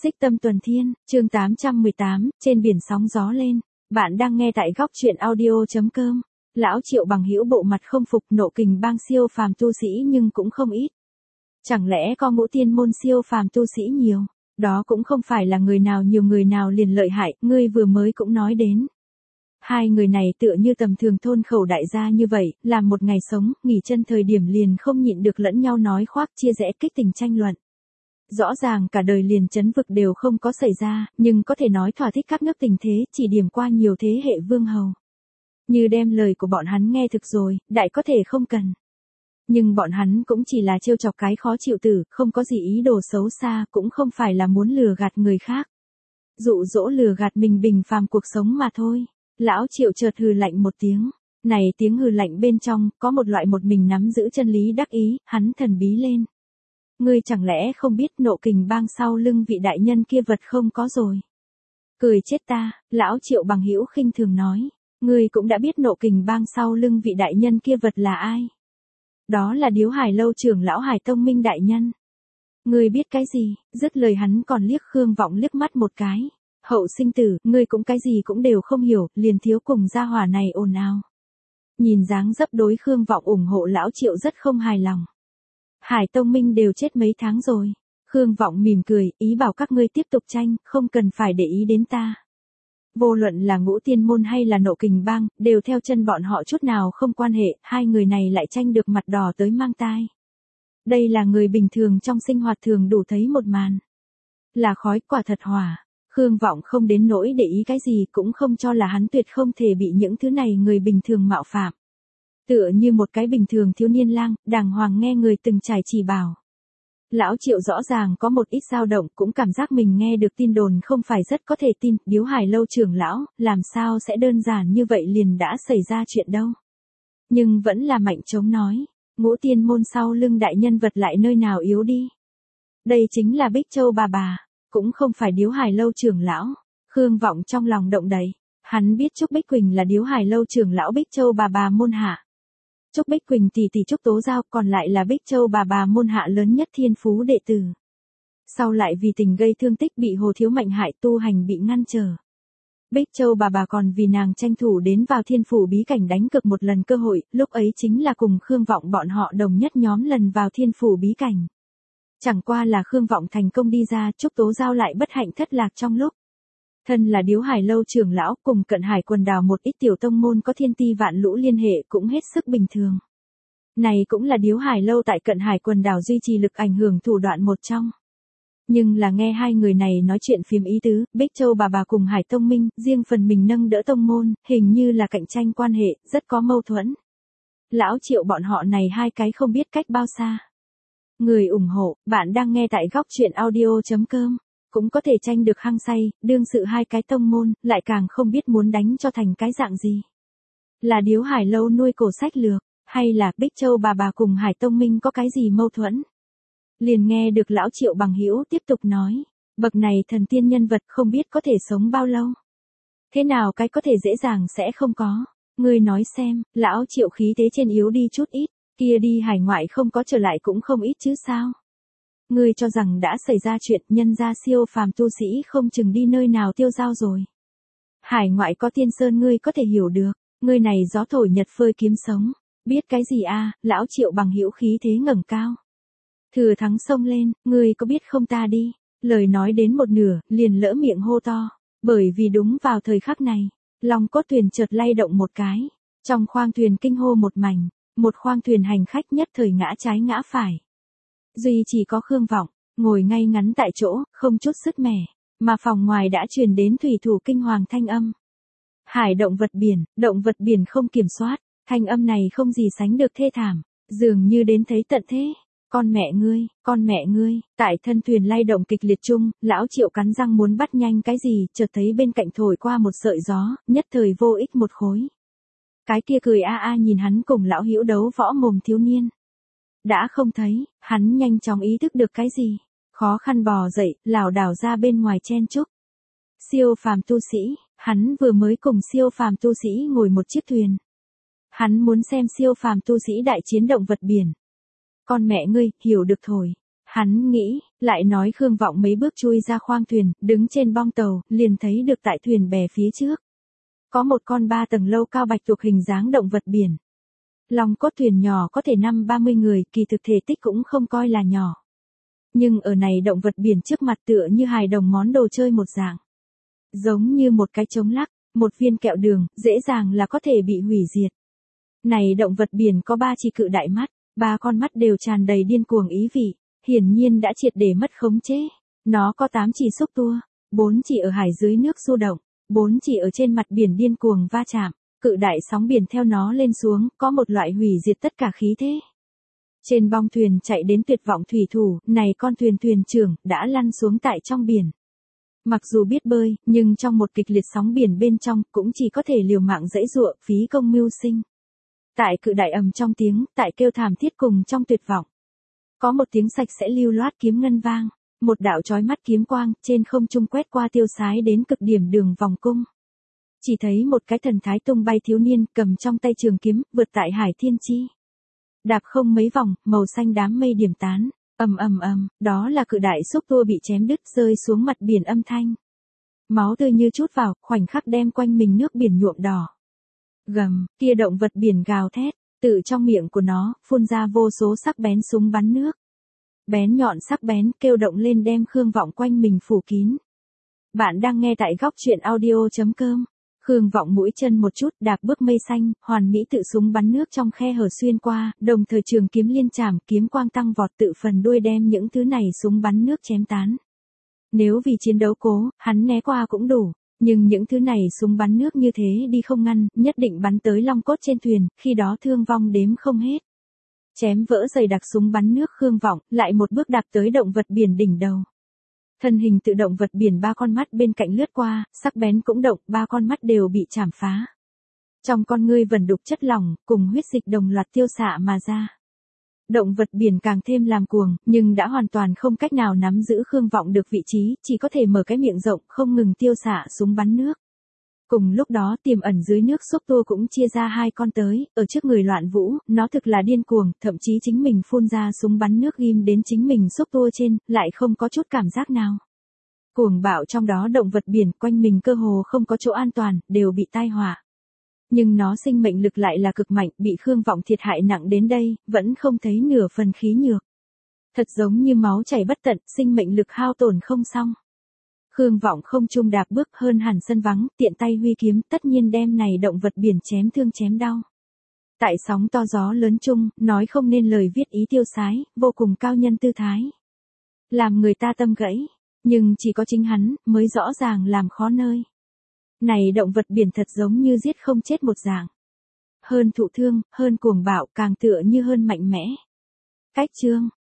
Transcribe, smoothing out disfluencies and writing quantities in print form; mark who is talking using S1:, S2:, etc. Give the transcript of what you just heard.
S1: Xích Tâm Tuần Thiên, chương 818, trên biển sóng gió lên. Bạn đang nghe tại góc truyện audio.com. Lão Triệu Bằng Hữu bộ mặt không phục, nộ kình bang siêu phàm tu sĩ nhưng cũng không ít. Chẳng lẽ có ngũ tiên môn siêu phàm tu sĩ nhiều? Đó cũng không phải là người nào nhiều người nào liền lợi hại, ngươi vừa mới cũng nói đến. Hai người này tựa như tầm thường thôn khẩu đại gia như vậy, làm một ngày sống, nghỉ chân thời điểm liền không nhịn được lẫn nhau nói khoác chia rẽ kích tình tranh luận. Rõ ràng cả đời liền chấn vực đều không có xảy ra, nhưng có thể nói thỏa thích các nước tình thế, chỉ điểm qua nhiều thế hệ vương hầu. Như đem lời của bọn hắn nghe thực rồi, đại có thể không cần. Nhưng bọn hắn cũng chỉ là trêu chọc cái khó chịu tử, không có gì ý đồ xấu xa, cũng không phải là muốn lừa gạt người khác. Dụ dỗ lừa gạt mình bình phàm cuộc sống mà thôi. Lão Triệu chợt hừ lạnh một tiếng. Này tiếng hừ lạnh bên trong, có một loại một mình nắm giữ chân lý đắc ý, hắn thần bí lên. Ngươi chẳng lẽ không biết nộ kình bang sau lưng vị đại nhân kia vật không có rồi. Cười chết ta, Lão Triệu Bằng Hữu khinh thường nói. Ngươi cũng đã biết nộ kình bang sau lưng vị đại nhân kia vật là ai. Đó là Điếu Hải Lâu trưởng lão Hải Tông Minh đại nhân. Ngươi biết cái gì? Dứt lời hắn còn liếc Khương Vọng liếc mắt một cái. Hậu sinh tử, ngươi cũng cái gì cũng đều không hiểu, liền thiếu cùng gia hỏa này ồn ào. Nhìn dáng dấp đối Khương Vọng ủng hộ Lão Triệu rất không hài lòng. Hải Tông Minh đều chết mấy tháng rồi. Khương Vọng mỉm cười, ý bảo các ngươi tiếp tục tranh, không cần phải để ý đến ta. Vô luận là ngũ tiên môn hay là nộ kình bang, đều theo chân bọn họ chút nào không quan hệ, hai người này lại tranh được mặt đỏ tới mang tai. Đây là người bình thường trong sinh hoạt thường đủ thấy một màn. Là khói quả thật hỏa. Khương Vọng không đến nỗi để ý cái gì, cũng không cho là hắn tuyệt không thể bị những thứ này người bình thường mạo phạm. Tựa như một cái bình thường thiếu niên lang, đàng hoàng nghe người từng trải chỉ bảo. Lão Triệu rõ ràng có một ít dao động, cũng cảm giác mình nghe được tin đồn không phải rất có thể tin. Điếu Hải Lâu trưởng lão, làm sao sẽ đơn giản như vậy liền đã xảy ra chuyện đâu. Nhưng vẫn là mạnh chống nói, ngũ tiên môn sau lưng đại nhân vật lại nơi nào yếu đi. Đây chính là Bích Châu bà, cũng không phải Điếu Hải Lâu trưởng lão. Khương Vọng trong lòng động đầy, hắn biết Trúc Bích Quỳnh là Điếu Hải Lâu trưởng lão Bích Châu bà môn hạ. Trúc Bích Quỳnh tỷ tỷ Trúc Tố Giao, còn lại là Bích Châu bà môn hạ lớn nhất thiên phú đệ tử. Sau lại vì tình gây thương tích bị Hồ Thiếu Mạnh hại, tu hành bị ngăn trở. Bích Châu bà còn vì nàng tranh thủ đến vào thiên phủ bí cảnh đánh cược một lần cơ hội, lúc ấy chính là cùng Khương Vọng bọn họ đồng nhất nhóm lần vào thiên phủ bí cảnh. Chẳng qua là Khương Vọng thành công đi ra, Trúc Tố Giao lại bất hạnh thất lạc trong lúc. Thân là Điếu Hải Lâu trưởng lão, cùng Cận Hải quần đảo một ít tiểu tông môn có thiên ti vạn lũ liên hệ cũng hết sức bình thường. Này cũng là Điếu Hải Lâu tại Cận Hải quần đảo duy trì lực ảnh hưởng thủ đoạn một trong. Nhưng là nghe hai người này nói chuyện phiếm ý tứ, Bích Châu bà cùng Hải Tông Minh, riêng phần mình nâng đỡ tông môn, hình như là cạnh tranh quan hệ, rất có mâu thuẫn. Lão Triệu bọn họ này hai cái không biết cách bao xa. Người ủng hộ, bạn đang nghe tại góc truyện audio.com. Cũng có thể tranh được hăng say, đương sự hai cái tông môn, lại càng không biết muốn đánh cho thành cái dạng gì. Là Điếu Hải Lâu nuôi cổ sách lược, hay là Bích Châu bà cùng Hải Tông Minh có cái gì mâu thuẫn. Liền nghe được Lão Triệu Bằng Hữu tiếp tục nói, bậc này thần tiên nhân vật không biết có thể sống bao lâu. Thế nào cái có thể dễ dàng sẽ không có. Ngươi nói xem, Lão Triệu khí thế trên yếu đi chút ít, kia đi hải ngoại không có trở lại cũng không ít chứ sao. Ngươi cho rằng đã xảy ra chuyện, nhân gia siêu phàm tu sĩ không chừng đi nơi nào tiêu dao rồi. Hải ngoại có tiên sơn ngươi có thể hiểu được, ngươi này gió thổi nhật phơi kiếm sống, biết cái gì a? Lão Triệu Bằng Hữu khí thế ngẩng cao. Thừa thắng xông lên, ngươi có biết không ta đi, lời nói đến một nửa, liền lỡ miệng hô to, bởi vì đúng vào thời khắc này, lòng cốt thuyền chợt lay động một cái, trong khoang thuyền kinh hô một mảnh, một khoang thuyền hành khách nhất thời ngã trái ngã phải. Duy chỉ có Khương Vọng, ngồi ngay ngắn tại chỗ, không chút sức mẻ, mà phòng ngoài đã truyền đến thủy thủ kinh hoàng thanh âm. Hải động vật biển không kiểm soát, thanh âm này không gì sánh được thê thảm, dường như đến thấy tận thế. Con mẹ ngươi, tại thân thuyền lay động kịch liệt chung, Lão Triệu cắn răng muốn bắt nhanh cái gì, chợt thấy bên cạnh thổi qua một sợi gió, nhất thời vô ích một khối. Cái kia cười nhìn hắn cùng Lão Hữu đấu võ mồm thiếu niên. Đã không thấy, hắn nhanh chóng ý thức được cái gì, khó khăn bò dậy, lảo đảo ra bên ngoài chen chúc. Siêu phàm tu sĩ, hắn vừa mới cùng siêu phàm tu sĩ ngồi một chiếc thuyền. Hắn muốn xem siêu phàm tu sĩ đại chiến động vật biển. Con mẹ ngươi, hiểu được thổi. Hắn nghĩ, lại nói Khương Vọng mấy bước chui ra khoang thuyền, đứng trên bong tàu, liền thấy được tại thuyền bè phía trước. Có một con 3 tầng lâu cao bạch tuộc hình dáng động vật biển. Lòng cốt thuyền nhỏ có thể 50-30 người, kỳ thực thể tích cũng không coi là nhỏ. Nhưng ở này động vật biển trước mặt tựa như hài đồng món đồ chơi một dạng. Giống như một cái trống lắc, một viên kẹo đường, dễ dàng là có thể bị hủy diệt. Này động vật biển có 3 chỉ cự đại mắt, 3 con mắt đều tràn đầy điên cuồng ý vị, hiển nhiên đã triệt để mất khống chế. Nó có 8 chỉ xúc tua, 4 chỉ ở hải dưới nước du động, 4 chỉ ở trên mặt biển điên cuồng va chạm, cự đại sóng biển theo nó lên xuống, có một loại hủy diệt tất cả khí thế. Trên bong thuyền chạy đến tuyệt vọng thủy thủ, này con thuyền trưởng, đã lăn xuống tại trong biển. Mặc dù biết bơi, nhưng trong một kịch liệt sóng biển bên trong, cũng chỉ có thể liều mạng giãy giụa, phí công mưu sinh. Tại cự đại ầm trong tiếng, tại kêu thảm thiết cùng trong tuyệt vọng. Có một tiếng sạch sẽ lưu loát kiếm ngân vang, một đạo chói mắt kiếm quang, trên không trung quét qua tiêu sái đến cực điểm đường vòng cung. Chỉ thấy một cái thần thái tung bay thiếu niên, cầm trong tay trường kiếm, vượt tại hải thiên chi. Đạp không mấy vòng, màu xanh đám mây điểm tán, đó là cự đại xúc tua bị chém đứt rơi xuống mặt biển âm thanh. Máu tươi như chút vào, khoảnh khắc đem quanh mình nước biển nhuộm đỏ. Gầm, kia động vật biển gào thét, từ trong miệng của nó, phun ra vô số sắc bén súng bắn nước. Bén nhọn sắc bén kêu động lên đem Khương Vọng quanh mình phủ kín. Bạn đang nghe tại góc truyện audio.com. Khương Vọng mũi chân một chút đạp bước mây xanh, hoàn mỹ tự súng bắn nước trong khe hở xuyên qua, đồng thời trường kiếm liên chảm, kiếm quang tăng vọt tự phần đuôi đem những thứ này súng bắn nước chém tán. Nếu vì chiến đấu cố, hắn né qua cũng đủ, nhưng những thứ này súng bắn nước như thế đi không ngăn, nhất định bắn tới long cốt trên thuyền, khi đó thương vong đếm không hết. Chém vỡ dày đặc súng bắn nước Khương Vọng, lại một bước đạp tới động vật biển đỉnh đầu. Thân hình tự động vật biển 3 con mắt bên cạnh lướt qua, sắc bén cũng động, 3 con mắt đều bị chảm phá. Trong con ngươi vẩn đục chất lỏng, cùng huyết dịch đồng loạt tiêu xạ mà ra. Động vật biển càng thêm làm cuồng, nhưng đã hoàn toàn không cách nào nắm giữ Khương Vọng được vị trí, chỉ có thể mở cái miệng rộng không ngừng tiêu xạ súng bắn nước. Cùng lúc đó tiềm ẩn dưới nước xúc tua cũng chia ra 2 con tới, ở trước người Loạn Vũ, nó thực là điên cuồng, thậm chí chính mình phun ra súng bắn nước ghim đến chính mình xúc tua trên, lại không có chút cảm giác nào. Cuồng bạo trong đó động vật biển quanh mình cơ hồ không có chỗ an toàn, đều bị tai họa. Nhưng nó sinh mệnh lực lại là cực mạnh, bị Khương Vọng thiệt hại nặng đến đây, vẫn không thấy nửa phần khí nhược. Thật giống như máu chảy bất tận, sinh mệnh lực hao tổn không xong. Khương Vọng không trung đạp bước hơn hẳn sân vắng, tiện tay huy kiếm, tất nhiên đem này động vật biển chém thương chém đau. Tại sóng to gió lớn chung, nói không nên lời viết ý tiêu sái, vô cùng cao nhân tư thái. Làm người ta tâm gãy, nhưng chỉ có chính hắn, mới rõ ràng làm khó nơi. Này động vật biển thật giống như giết không chết một dạng. Hơn thụ thương, hơn cuồng bạo, càng tựa như hơn mạnh mẽ. Cách chương.